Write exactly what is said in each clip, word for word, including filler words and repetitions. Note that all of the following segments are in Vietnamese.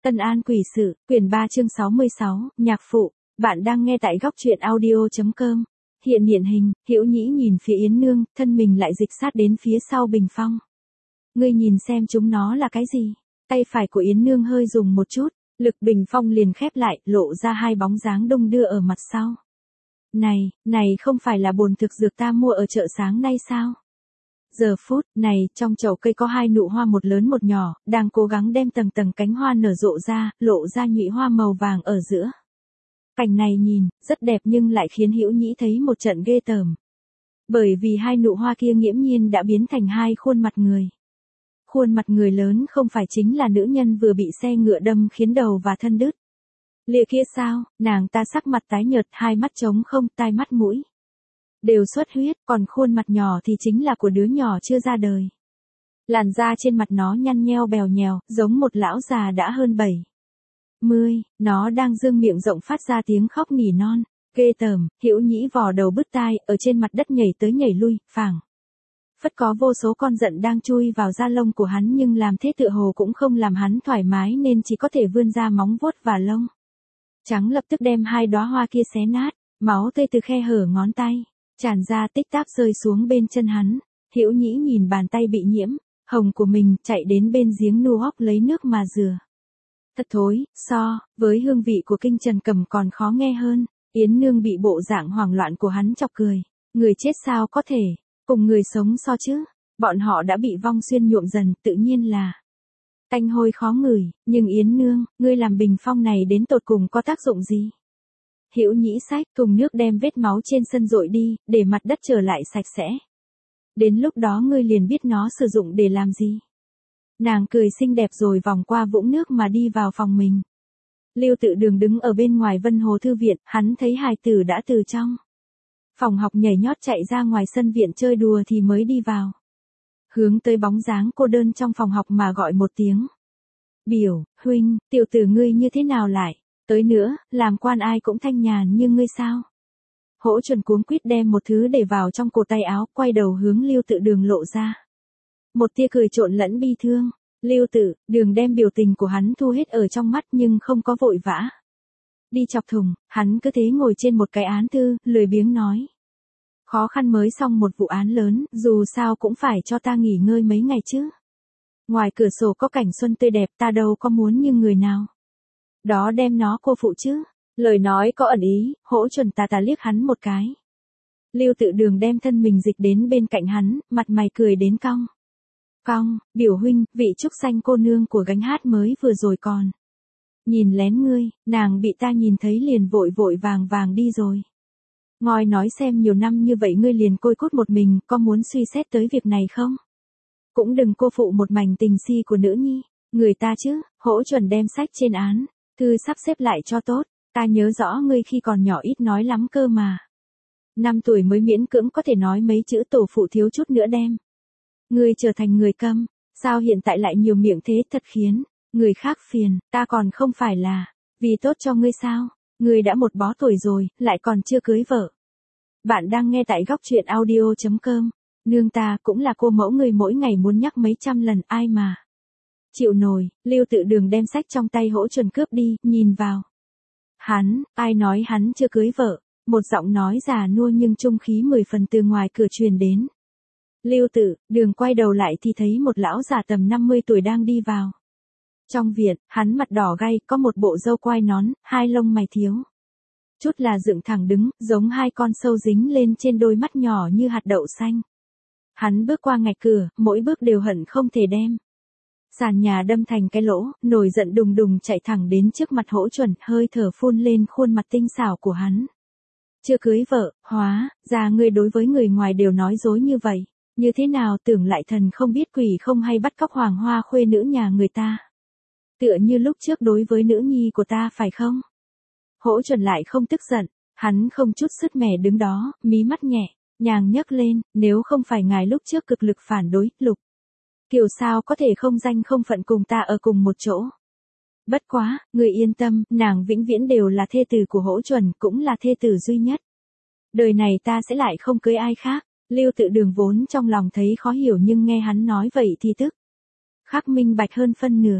Tân An Quỷ Sự, quyển ba chương sáu mươi sáu, nhạc phụ, bạn đang nghe tại góc truyện audio chấm com. Hiện hiện hình, Hữu Nhĩ nhìn phía Yến Nương, thân mình lại dịch sát đến phía sau bình phong. Ngươi nhìn xem chúng nó là cái gì? Tay phải của Yến Nương hơi dùng một chút, lực bình phong liền khép lại, lộ ra hai bóng dáng đông đưa ở mặt sau. Này, này không phải là bồn thực dược ta mua ở chợ sáng nay sao? Giờ phút này, trong chậu cây có hai nụ hoa một lớn một nhỏ, đang cố gắng đem tầng tầng cánh hoa nở rộ ra, lộ ra nhụy hoa màu vàng ở giữa. Cảnh này nhìn, rất đẹp nhưng lại khiến Hữu Nhĩ thấy một trận ghê tởm. Bởi vì hai nụ hoa kia nghiễm nhiên đã biến thành hai khuôn mặt người. Khuôn mặt người lớn không phải chính là nữ nhân vừa bị xe ngựa đâm khiến đầu và thân đứt. Lìa kia sao, nàng ta sắc mặt tái nhợt, hai mắt trống không, tai mắt mũi đều xuất huyết, còn khuôn mặt nhỏ thì chính là của đứa nhỏ chưa ra đời. Làn da trên mặt nó nhăn nheo bèo nhèo, giống một lão già đã hơn bảy mươi, nó đang dương miệng rộng phát ra tiếng khóc nỉ non, ghê tởm. Hữu Nhĩ vò đầu bứt tai, ở trên mặt đất nhảy tới nhảy lui, phảng phất có vô số con giận đang chui vào da lông của hắn, nhưng làm thế tựa hồ cũng không làm hắn thoải mái nên chỉ có thể vươn ra móng vuốt và lông trắng lập tức đem hai đóa hoa kia xé nát, máu tươi từ khe hở ngón tay tràn ra tích tắc rơi xuống bên chân hắn. Hữu Nhĩ nhìn bàn tay bị nhiễm hồng của mình, chạy đến bên giếng nu hóc lấy nước mà rửa. Thật thối, so với hương vị của kinh trần cầm còn khó nghe hơn. Yến Nương bị bộ dạng hoảng loạn của hắn chọc cười. Người chết sao có thể cùng người sống so chứ? Bọn họ đã bị vong xuyên nhuộm dần, tự nhiên là tanh hôi khó ngửi. Nhưng Yến Nương, ngươi làm bình phong này đến tột cùng có tác dụng gì? Hữu Nhĩ xách thùng nước đem vết máu trên sân dội đi, để mặt đất trở lại sạch sẽ. Đến lúc đó ngươi liền biết nó sử dụng để làm gì. Nàng cười xinh đẹp rồi vòng qua vũng nước mà đi vào phòng mình. Lưu Tự Đường đứng ở bên ngoài Vân Hồ Thư Viện, hắn thấy hài tử đã từ trong phòng học nhảy nhót chạy ra ngoài sân viện chơi đùa thì mới đi vào. Hướng tới bóng dáng cô đơn trong phòng học mà gọi một tiếng. Biểu, huynh, tiểu tử ngươi như thế nào lại tới nữa, làm quan ai cũng thanh nhàn như ngươi sao? Hỗ Chuẩn cuống quýt đem một thứ để vào trong cổ tay áo, quay đầu hướng Lưu Tự Đường lộ ra một tia cười trộn lẫn bi thương. Lưu Tự Đường đem biểu tình của hắn thu hết ở trong mắt nhưng không có vội vã đi chọc thùng, hắn cứ thế ngồi trên một cái án thư, lười biếng nói. Khó khăn mới xong một vụ án lớn, dù sao cũng phải cho ta nghỉ ngơi mấy ngày chứ. Ngoài cửa sổ có cảnh xuân tươi đẹp, ta đâu có muốn như người nào đó đem nó cô phụ chứ. Lời nói có ẩn ý, Hỗ Chuẩn tà tà liếc hắn một cái. Lưu Tự Đường đem thân mình dịch đến bên cạnh hắn, mặt mày cười đến cong. Cong, biểu huynh, vị trúc xanh cô nương của gánh hát mới vừa rồi còn nhìn lén ngươi, nàng bị ta nhìn thấy liền vội vội vàng vàng đi rồi. Ngoi nói xem nhiều năm như vậy ngươi liền côi cút một mình, có muốn suy xét tới việc này không? Cũng đừng cô phụ một mảnh tình si của nữ nhi, người ta chứ. Hỗ Chuẩn đem sách trên án thư sắp xếp lại cho tốt. Ta nhớ rõ ngươi khi còn nhỏ ít nói lắm cơ mà. Năm tuổi mới miễn cưỡng có thể nói mấy chữ tổ phụ, thiếu chút nữa đem ngươi trở thành người câm, sao hiện tại lại nhiều miệng thế, thật khiến người khác phiền. Ta còn không phải là vì tốt cho ngươi sao? Ngươi đã một bó tuổi rồi, lại còn chưa cưới vợ. Bạn đang nghe tại góc truyện audio chấm com. Nương ta cũng là cô mẫu, ngươi mỗi ngày muốn nhắc mấy trăm lần, ai mà chịu nổi. Lưu Tự Đường đem sách trong tay Hỗ Chuẩn cướp đi, nhìn vào hắn, ai nói hắn chưa cưới vợ? Một giọng nói già nua nhưng trung khí mười phần từ ngoài cửa truyền đến. Lưu Tự Đường quay đầu lại thì thấy một lão già tầm năm mươi tuổi đang đi vào trong viện, hắn mặt đỏ gay, có một bộ râu quai nón, hai lông mày thiếu chút là dựng thẳng đứng, giống hai con sâu dính lên trên đôi mắt nhỏ như hạt đậu xanh. Hắn bước qua ngạch cửa, mỗi bước đều hận không thể đem sàn nhà đâm thành cái lỗ, nổi giận đùng đùng chạy thẳng đến trước mặt Hỗ Chuẩn, hơi thở phun lên khuôn mặt tinh xảo của hắn. Chưa cưới vợ, hóa ra ngươi đối với người ngoài đều nói dối như vậy. Như thế nào, tưởng lại thần không biết quỷ không hay bắt cóc hoàng hoa khuê nữ nhà người ta. Tựa như lúc trước đối với nữ nhi của ta phải không? Hỗ Chuẩn lại không tức giận, hắn không chút sứt mẻ đứng đó, mí mắt nhẹ nhàng nhấc lên. Nếu không phải ngài lúc trước cực lực phản đối, Lục Kiều sao có thể không danh không phận cùng ta ở cùng một chỗ. Bất quá, người yên tâm, nàng vĩnh viễn đều là thê tử của Hỗ Chuẩn, cũng là thê tử duy nhất. Đời này ta sẽ lại không cưới ai khác. Lưu Tự Đường vốn trong lòng thấy khó hiểu nhưng nghe hắn nói vậy thì tức khắc minh bạch hơn phân nửa.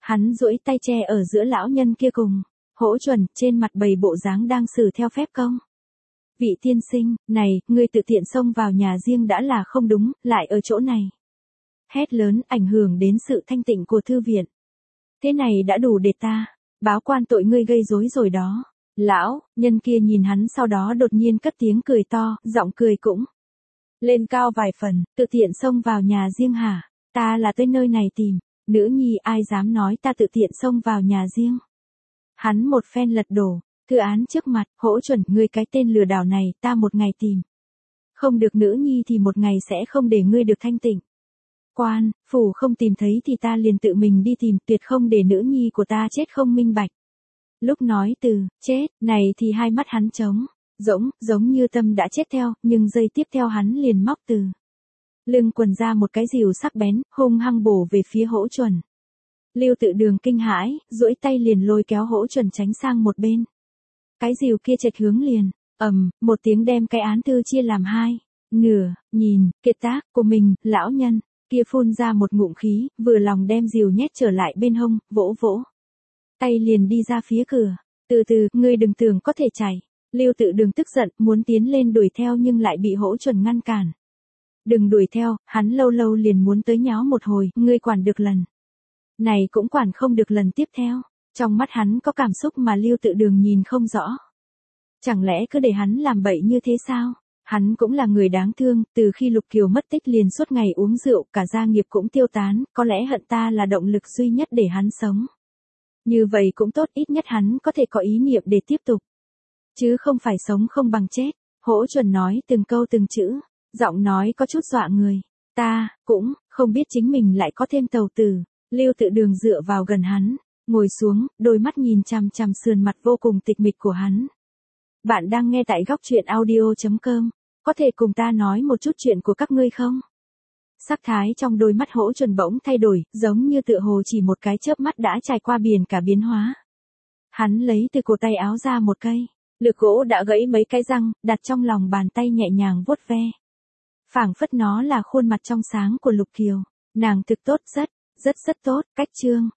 Hắn duỗi tay che ở giữa lão nhân kia cùng. Hỗ Chuẩn, trên mặt bày bộ dáng đang xử theo phép công. Vị tiên sinh, này, ngươi tự tiện xông vào nhà riêng đã là không đúng, lại ở chỗ này. Hét lớn ảnh hưởng đến sự thanh tịnh của thư viện. Thế này đã đủ để ta báo quan tội ngươi gây rối rồi đó. Lão, nhân kia nhìn hắn sau đó đột nhiên cất tiếng cười to, giọng cười cũng lên cao vài phần, tự tiện xông vào nhà riêng hả? Ta là tới nơi này tìm, nữ nhi ai dám nói ta tự tiện xông vào nhà riêng. Hắn một phen lật đổ, thư án trước mặt, Hỗ Chuẩn, ngươi cái tên lừa đảo này, ta một ngày tìm. Không được nữ nhi thì một ngày sẽ không để ngươi được thanh tịnh. Quan, phủ không tìm thấy thì ta liền tự mình đi tìm, tuyệt không để nữ nhi của ta chết không minh bạch. Lúc nói từ, chết, này thì hai mắt hắn trống, rỗng, giống như tâm đã chết theo, nhưng giây tiếp theo hắn liền móc từ lưng quần ra một cái rìu sắc bén, hung hăng bổ về phía Hỗ Chuẩn. Lưu Tự Đường kinh hãi, duỗi tay liền lôi kéo Hỗ Chuẩn tránh sang một bên. Cái rìu kia chệch hướng liền, ầm, một tiếng đem cái án thư chia làm hai nửa, nhìn, kiệt tác của mình, lão nhân kia phun ra một ngụm khí, vừa lòng đem rìu nhét trở lại bên hông, vỗ vỗ tay liền đi ra phía cửa. Từ từ, ngươi đừng tưởng có thể chạy. Lưu Tự Đường tức giận, muốn tiến lên đuổi theo nhưng lại bị Hỗ Chuẩn ngăn cản. Đừng đuổi theo, hắn lâu lâu liền muốn tới nháo một hồi, ngươi quản được lần này cũng quản không được lần tiếp theo. Trong mắt hắn có cảm xúc mà Lưu Tự Đường nhìn không rõ. Chẳng lẽ cứ để hắn làm bậy như thế sao? Hắn cũng là người đáng thương, từ khi Lục Kiều mất tích liền suốt ngày uống rượu, cả gia nghiệp cũng tiêu tán, có lẽ hận ta là động lực duy nhất để hắn sống. Như vậy cũng tốt, ít nhất hắn có thể có ý niệm để tiếp tục. Chứ không phải sống không bằng chết. Hỗ Chuẩn nói từng câu từng chữ, giọng nói có chút dọa người. Ta, cũng, không biết chính mình lại có thêm tàu tử. Lưu Tự Đường dựa vào gần hắn, ngồi xuống, đôi mắt nhìn chằm chằm sườn mặt vô cùng tịch mịch của hắn. Bạn đang nghe tại góc truyện audio chấm com, có thể cùng ta nói một chút chuyện của các ngươi không? Sắc thái trong đôi mắt Hỗ Chuẩn bỗng thay đổi, giống như tựa hồ chỉ một cái chớp mắt đã trải qua biển cả biến hóa. Hắn lấy từ cổ tay áo ra một cây lược gỗ đã gãy mấy cái răng, đặt trong lòng bàn tay nhẹ nhàng vuốt ve. Phảng phất nó là khuôn mặt trong sáng của Lục Kiều. Nàng thực tốt, rất, rất rất tốt, cách trương,